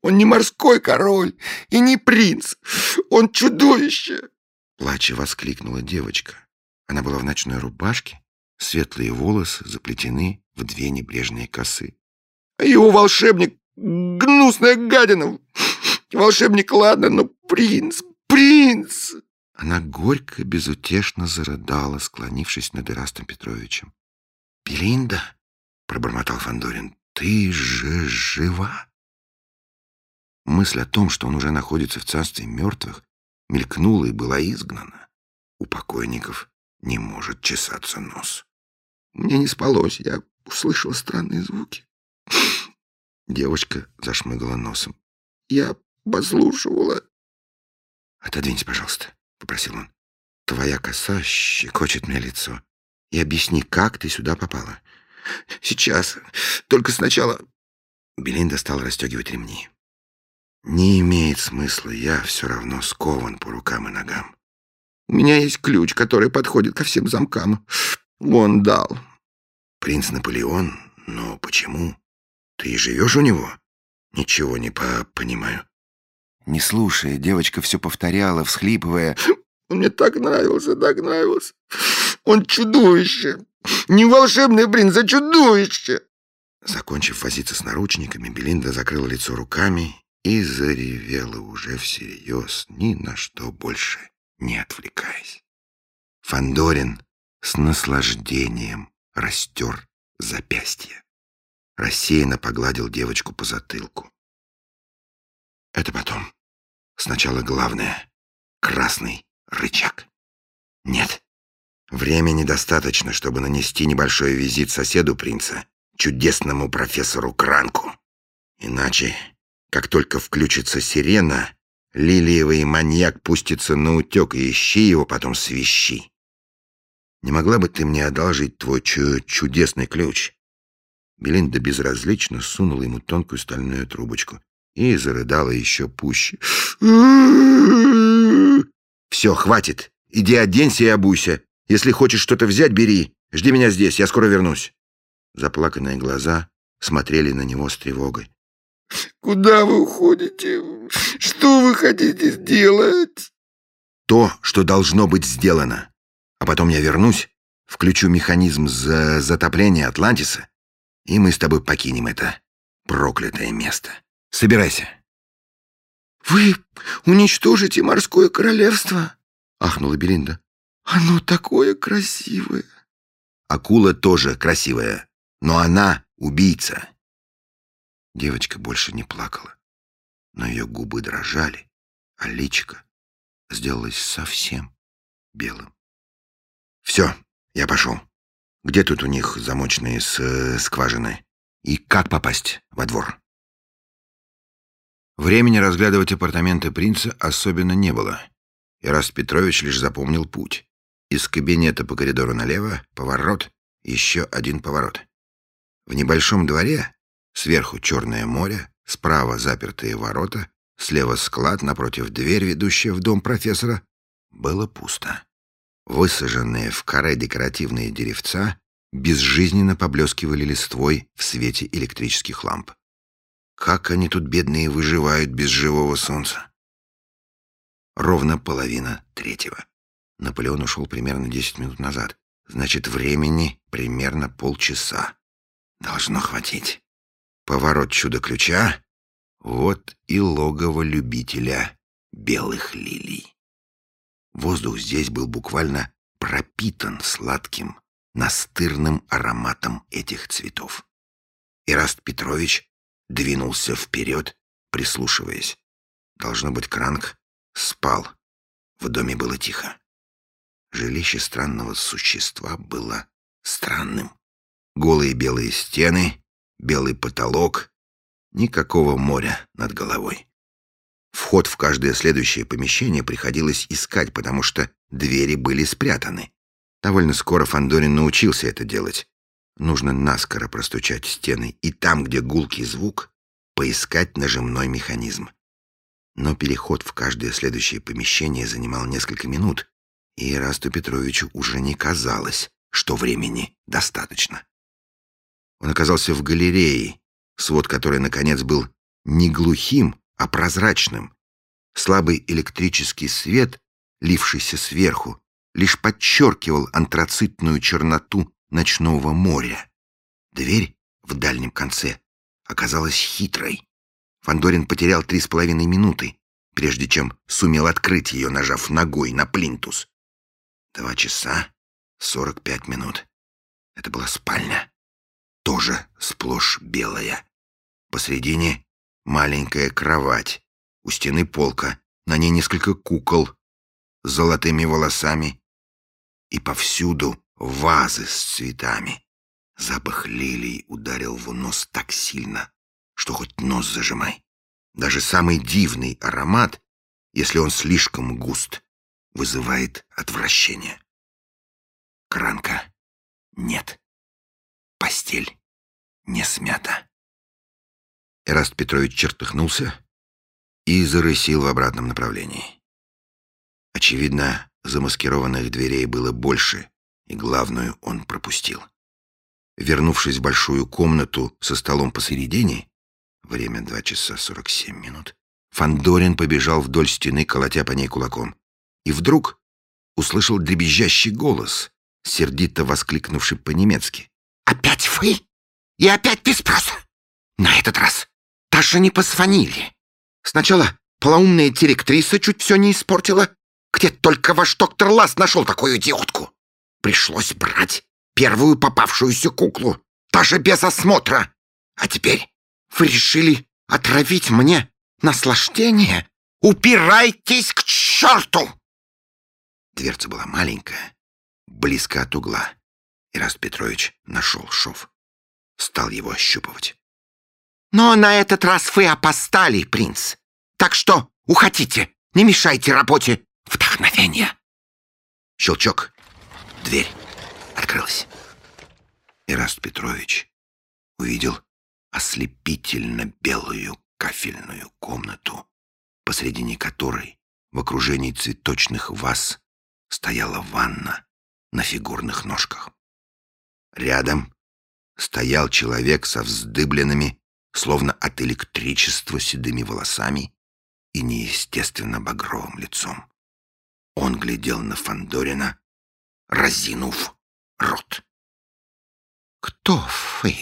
Он не морской король и не принц. Он чудовище!» Плача воскликнула девочка. Она была в ночной рубашке, светлые волосы заплетены в 2 небрежные косы. «А его волшебник — гнусная гадина! Волшебник, ладно, но принц, принц!» Она горько, безутешно зарыдала, склонившись над Ирастом Петровичем. «Белинда!» — пробормотал Фандорин. «Ты же жива?» Мысль о том, что он уже находится в царстве мертвых, мелькнула и была изгнана. У покойников не может чесаться нос. «Мне не спалось, я услышала странные звуки». Девочка зашмыгала носом. «Я послушивала». «Отодвинься, пожалуйста», — попросил он. «Твоя коса щекочет мне лицо. И объясни, как ты сюда попала». «Сейчас. Только сначала...» Белинда стала расстегивать ремни. «Не имеет смысла, я все равно скован по рукам и ногам». «У меня есть ключ, который подходит ко всем замкам. Он дал». «Принц Наполеон? Но почему? Ты живешь у него?» «Ничего не понимаю». Не слушая, девочка все повторяла, всхлипывая. «Он мне так нравился, так нравился. Он чудовище. Не волшебный принц, а чудовище». Закончив возиться с наручниками, Белинда закрыла лицо руками и заревела уже всерьез, ни на что больше не отвлекаясь. Фандорин с наслаждением растер запястье. Рассеянно погладил девочку по затылку. «Это потом. Сначала главное — красный рычаг. Нет, времени достаточно, чтобы нанести небольшой визит соседу принца, чудесному профессору Кранку. Иначе, как только включится сирена, лилиевый маньяк пустится на утек, и ищи его, потом свищи. Не могла бы ты мне одолжить твой чудесный ключ?» Белинда безразлично сунула ему тонкую стальную трубочку и зарыдала еще пуще. «Все, хватит. Иди оденься и обуйся. Если хочешь что-то взять, бери. Жди меня здесь, я скоро вернусь». Заплаканные глаза смотрели на него с тревогой. «Куда вы уходите? Что вы хотите сделать?» «То, что должно быть сделано. А потом я вернусь, включу механизм затопления Атлантиса, и мы с тобой покинем это проклятое место. Собирайся». «Вы уничтожите морское королевство?» — ахнула Белинда. «Оно такое красивое». «Акула тоже красивая, но она убийца». Девочка больше не плакала, но ее губы дрожали, а личико сделалось совсем белым. «Все, я пошел. Где тут у них замочные скважины? И как попасть во двор?» Времени разглядывать апартаменты принца особенно не было. Ираст Петрович лишь запомнил путь. Из кабинета по коридору налево, поворот, еще один поворот. В небольшом дворе сверху Черное море, справа запертые ворота, слева склад, напротив дверь, ведущая в дом профессора. Было пусто. Высаженные в каре декоративные деревца безжизненно поблескивали листвой в свете электрических ламп. Как они тут, бедные, выживают без живого солнца? Ровно 2:30. Наполеон ушел примерно 10 минут назад. Значит, времени примерно полчаса. Должно хватить. Поворот чудо-ключа. Вот и логово любителя белых лилий. Воздух здесь был буквально пропитан сладким, настырным ароматом этих цветов. Ираст Петрович двинулся вперед, прислушиваясь. Должно быть, Кранк спал. В доме было тихо. Жилище странного существа было странным. Голые белые стены, белый потолок, никакого моря над головой. Вход в каждое следующее помещение приходилось искать, потому что двери были спрятаны. Довольно скоро Фандорин научился это делать. Нужно наскоро простучать стены и там, где гулкий звук, поискать нажимной механизм. Но переход в каждое следующее помещение занимал несколько минут, и Ирасту Петровичу уже не казалось, что времени достаточно. Он оказался в галерее, свод которой, наконец, был не глухим, а прозрачным. Слабый электрический свет, лившийся сверху, лишь подчеркивал антрацитную черноту ночного моря. Дверь в дальнем конце оказалась хитрой. Фандорин потерял 3,5 минуты, прежде чем сумел открыть ее, нажав ногой на плинтус. 2 часа 45 минут. Это была спальня, тоже сплошь белая. Посредине маленькая кровать, у стены полка, на ней несколько кукол с золотыми волосами и повсюду вазы с цветами. Запах лилий ударил в нос так сильно, что хоть нос зажимай. Даже самый дивный аромат, если он слишком густ, вызывает отвращение. Кранка нет. Постель не смята. Эраст Петрович чертыхнулся и зарысил в обратном направлении. Очевидно, замаскированных дверей было больше, и главную он пропустил. Вернувшись в большую комнату со столом посередине, время 2 часа 47 минут, Фандорин побежал вдоль стены, колотя по ней кулаком. И вдруг услышал дребезжащий голос, сердито воскликнувший по-немецки. «Опять вы? И опять без спроса? На этот раз даже не позвонили. Сначала полоумная директриса чуть все не испортила. Где только ваш доктор Лас нашел такую идиотку? Пришлось брать первую попавшуюся куклу, даже без осмотра. А теперь вы решили отравить мне наслаждение? Упирайтесь к черту!» Дверца была маленькая, близко от угла. Эраст Петрович нашел шов. Стал его ощупывать. «Но на этот раз вы опоздали, принц. Так что уходите, не мешайте работе вдохновения». Щелчок. Дверь открылась. Эраст Петрович увидел ослепительно белую кафельную комнату, посредине которой в окружении цветочных ваз стояла ванна на фигурных ножках. Рядом стоял человек со вздыбленными, словно от электричества, седыми волосами и неестественно багровым лицом. Он глядел на Фандорина, разинув рот. «Кто вы?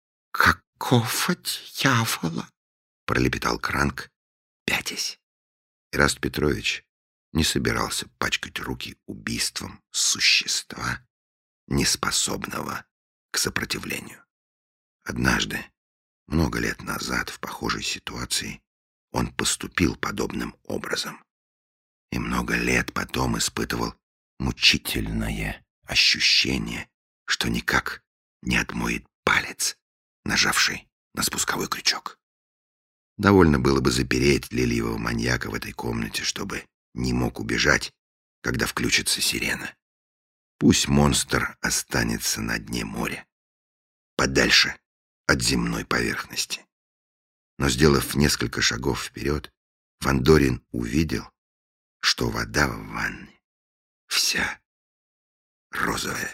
Какого дьявола?» — пролепетал Кранк, пятясь. Эраст Петрович не собирался пачкать руки убийством существа, неспособного к сопротивлению. Однажды, много лет назад, в похожей ситуации, он поступил подобным образом и много лет потом испытывал мучительное ощущение, что никак не отмоет палец, нажавший на спусковой крючок. Довольно было бы запереть лилиевого маньяка в этой комнате, чтобы не мог убежать, когда включится сирена. Пусть монстр останется на дне моря, подальше от земной поверхности. Но, сделав несколько шагов вперед, Фандорин увидел, что вода в ванне вся розовая.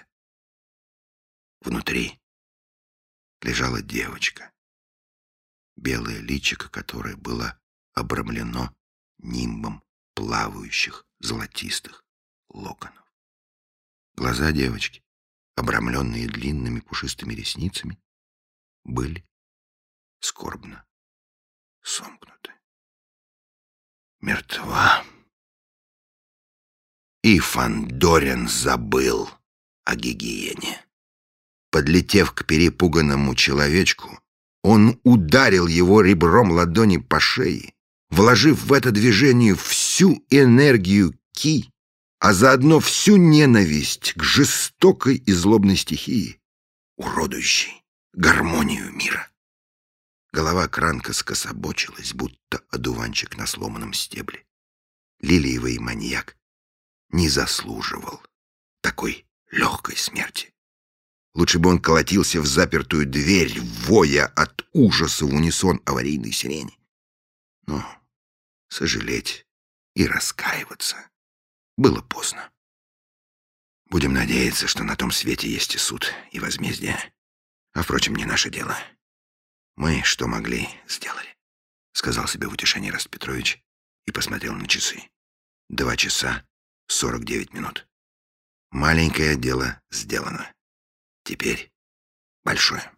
Внутри лежала девочка, белое личико которой было обрамлено нимбом плавающих золотистых локонов. Глаза девочки, обрамленные длинными пушистыми ресницами, были скорбно сомкнуты. Мертва. И Фандорин забыл о гигиене. Подлетев к перепуганному человечку, он ударил его ребром ладони по шее, вложив в это движение всю энергию ки, а заодно всю ненависть к жестокой и злобной стихии, уродующей гармонию мира. Голова Кранка скособочилась, будто одуванчик на сломанном стебле. Лилиевый маньяк не заслуживал такой легкой смерти. Лучше бы он колотился в запертую дверь, воя от ужаса в унисон аварийной сирене. Но сожалеть и раскаиваться было поздно. Будем надеяться, что на том свете есть и суд, и возмездие. А, впрочем, не наше дело. Мы, что могли, сделали. сказал себе в утешении Раст Петрович и посмотрел на часы. 2 часа 49 минут. Маленькое дело сделано. Теперь большое.